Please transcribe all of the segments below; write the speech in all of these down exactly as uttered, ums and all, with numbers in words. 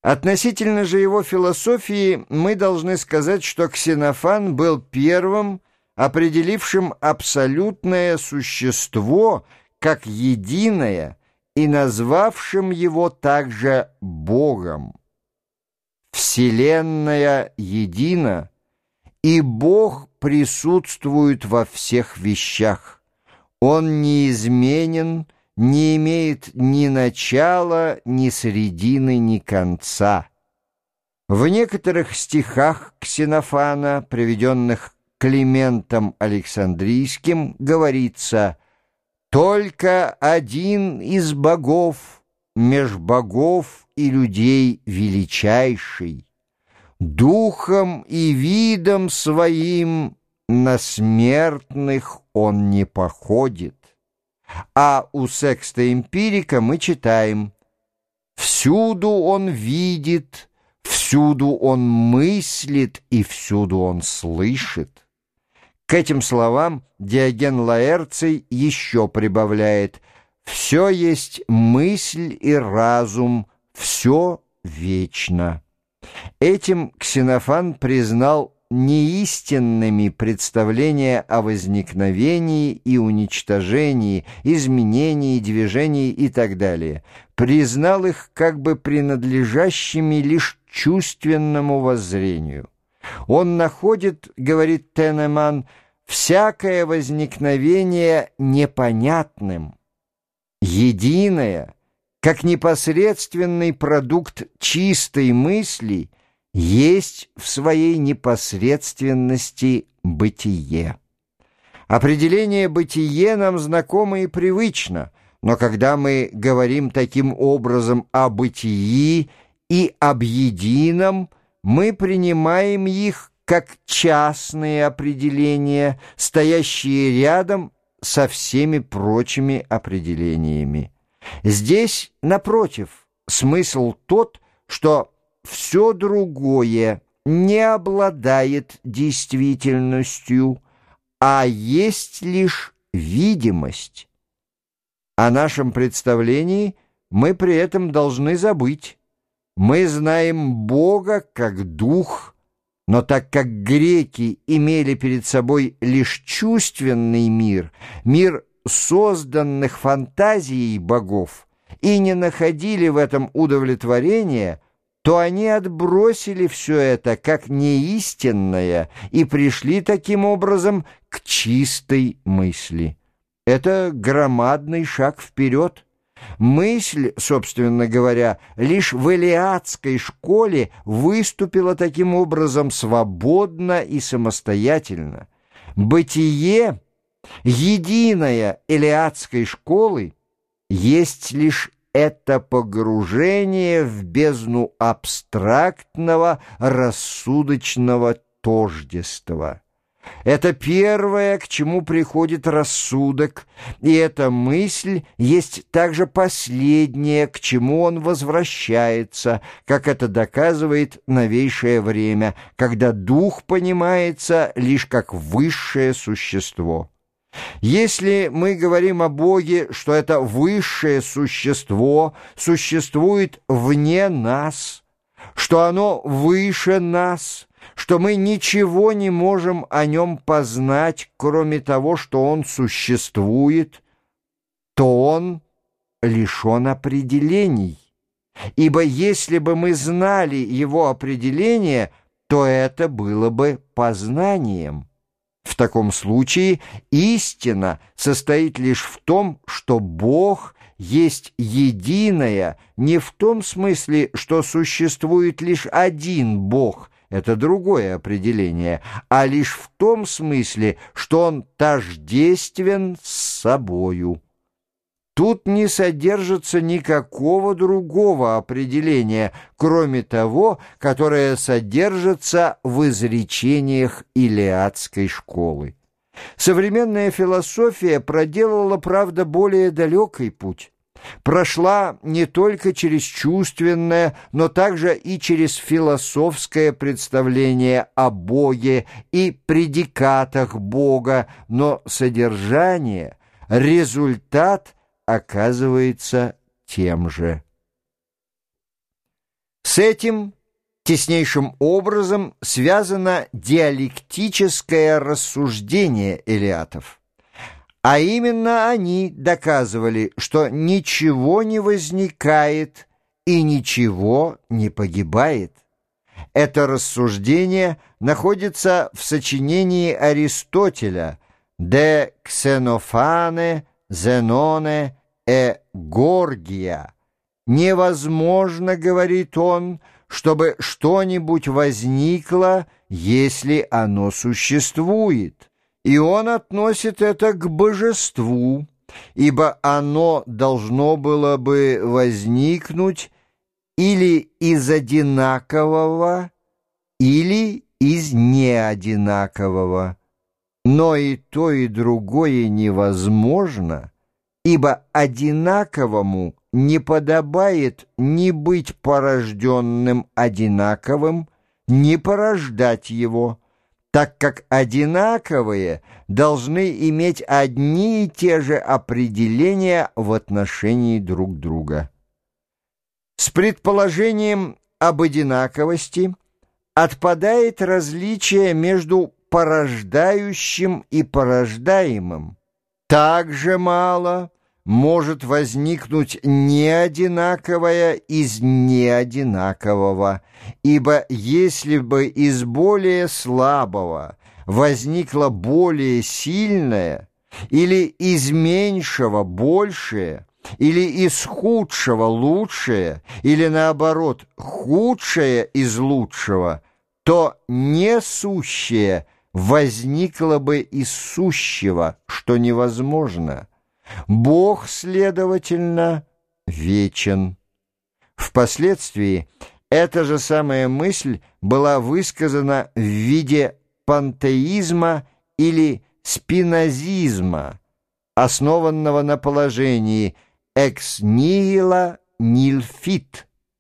Относительно же его философии мы должны сказать, что Ксенофан был первым, определившим абсолютное существо как единое и назвавшим его также Богом. Вселенная едина, и Бог присутствует во всех вещах. Он неизменен, не имеет ни начала, ни середины, ни конца. В некоторых стихах Ксенофана, приведенных Климентом Александрийским, говорится: «Только один из богов, меж богов и людей величайший, духом и видом своим на смертных он не походит». А у Секста Эмпирика мы читаем: «Всюду он видит, всюду он мыслит и всюду он слышит». К этим словам Диоген Лаэрций еще прибавляет: «Все есть мысль и разум, все вечно». Этим Ксенофан признал неистинными представления о возникновении и уничтожении, изменении, движении и так далее, признал их как бы принадлежащими лишь чувственному воззрению. Он находит, говорит Тенеман, всякое возникновение непонятным. Единое, как непосредственный продукт чистой мысли, есть в своей непосредственности бытие. Определение «бытие» нам знакомо и привычно, но когда мы говорим таким образом о бытии и об едином, мы принимаем их как частные определения, стоящие рядом со всеми прочими определениями. Здесь, напротив, смысл тот, что все другое не обладает действительностью, а есть лишь видимость. О нашем представлении мы при этом должны забыть. Мы знаем Бога как дух, но так как греки имели перед собой лишь чувственный мир, мир созданных фантазией богов, и не находили в этом удовлетворения, то они отбросили все это как неистинное и пришли таким образом к чистой мысли. Это громадный шаг вперед. Мысль, собственно говоря, лишь в элеатской школе выступила таким образом свободно и самостоятельно. Бытие, единое элеатской школы, есть лишь это погружение в бездну абстрактного рассудочного тождества. Это первое, к чему приходит рассудок, и эта мысль есть также последнее, к чему он возвращается, как это доказывает новейшее время, когда дух понимается лишь как высшее существо. Если мы говорим о Боге, что это высшее существо существует вне нас, что оно выше нас, что мы ничего не можем о нем познать, кроме того, что он существует, то он лишен определений. Ибо если бы мы знали его определение, то это было бы познанием. В таком случае истина состоит лишь в том, что Бог есть единое, не в том смысле, что существует лишь один Бог, это другое определение, а лишь в том смысле, что Он тождествен с собою. Тут не содержится никакого другого определения, кроме того, которое содержится в изречениях илиадской школы. Современная философия проделала, правда, более далекий путь. Прошла не только через чувственное, но также и через философское представление о Боге и предикатах Бога, но содержание, результат оказывается тем же. С этим теснейшим образом связано диалектическое рассуждение элеатов. А именно они доказывали, что ничего не возникает и ничего не погибает. Это рассуждение находится в сочинении Аристотеля «De Xenophane, Zenone e Gorgia». Невозможно, говорит он, чтобы что-нибудь возникло, если оно существует. И он относит это к божеству, ибо оно должно было бы возникнуть или из одинакового, или из неодинакового. Но и то, и другое невозможно, ибо одинаковому не подобает ни быть порожденным одинаковым, ни порождать его, так как одинаковые должны иметь одни и те же определения в отношении друг друга. С предположением об одинаковости отпадает различие между порождающим и порождаемым. Так же мало может возникнуть неодинаковое из неодинакового, ибо если бы из более слабого возникло более сильное, или из меньшего большее, или из худшего лучшее, или наоборот худшее из лучшего, то несущее возникло бы из сущего, что невозможно. Бог, следовательно, вечен. Впоследствии эта же самая мысль была высказана в виде пантеизма или спинозизма, основанного на положении «ex nihilo nihil fit».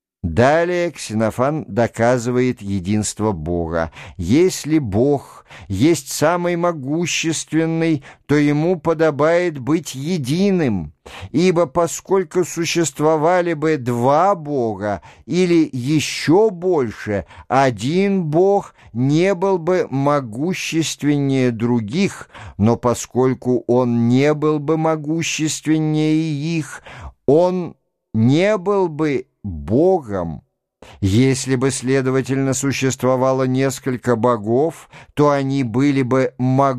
Далее Ксенофан доказывает единство Бога. Если Бог есть самый могущественный, то ему подобает быть единым, ибо поскольку существовали бы два Бога или еще больше, один Бог не был бы могущественнее других, но поскольку он не был бы могущественнее их, он не был бы Богом. Если бы, следовательно, существовало несколько богов, то они были бы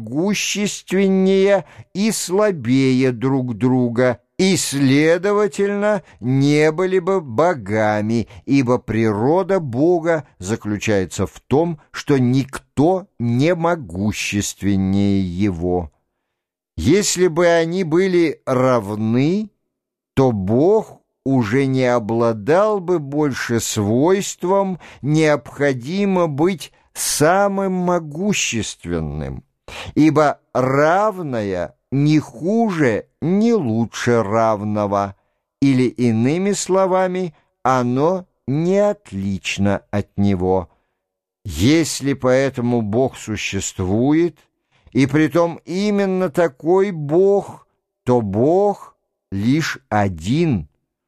могущественнее и слабее друг друга, и, следовательно, не были бы богами, ибо природа Бога заключается в том, что никто не могущественнее его. Если бы они были равны, то Бог уже не обладал бы больше свойством необходимо быть самым могущественным, ибо равное не хуже, не лучше равного, или, иными словами, оно не отлично от него. Если поэтому Бог существует, и притом именно такой Бог, то Бог лишь один.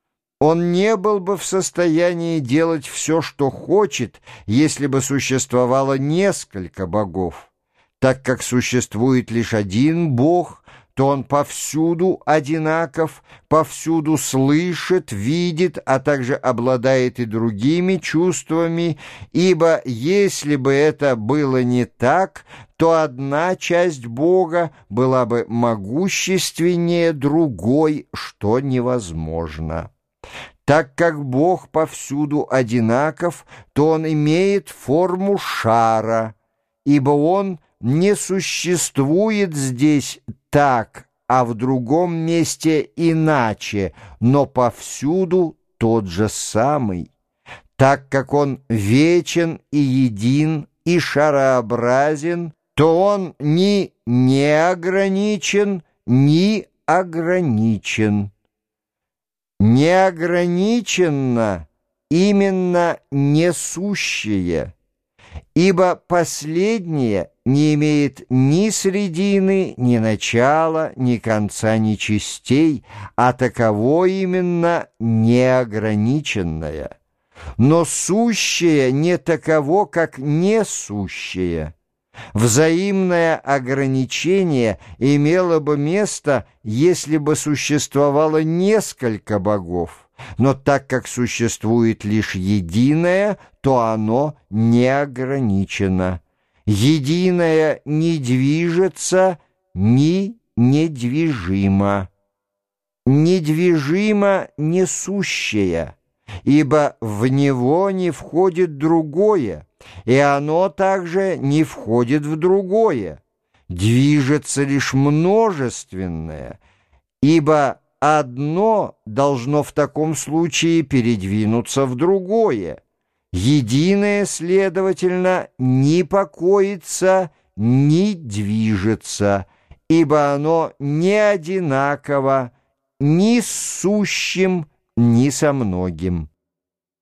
Он не был бы в состоянии делать все, что хочет, если бы существовало несколько богов. Так как существует лишь один Бог, то он повсюду одинаков, повсюду слышит, видит, а также обладает и другими чувствами, ибо если бы это было не так, то одна часть Бога была бы могущественнее другой, что невозможно. Так как Бог повсюду одинаков, то Он имеет форму шара, ибо Он не существует здесь так, а в другом месте иначе, но повсюду тот же самый. Так как Он вечен и един и шарообразен, то Он ни неограничен, ни ограничен. Неограниченно именно несущее, ибо последнее не имеет ни средины, ни начала, ни конца, ни частей, а таково именно неограниченное. но сущее не таково, как несущее. Взаимное ограничение имело бы место, если бы существовало несколько богов, но так как существует лишь единое, то оно не ограничено. Единое не движется, ни недвижимо. Недвижимо несущее, ибо в него не входит другое, и оно также не входит в другое. Движется лишь множественное, ибо одно должно в таком случае передвинуться в другое. Единое, следовательно, не покоится, не движется, ибо оно не одинаково ни с сущим, ни со многим.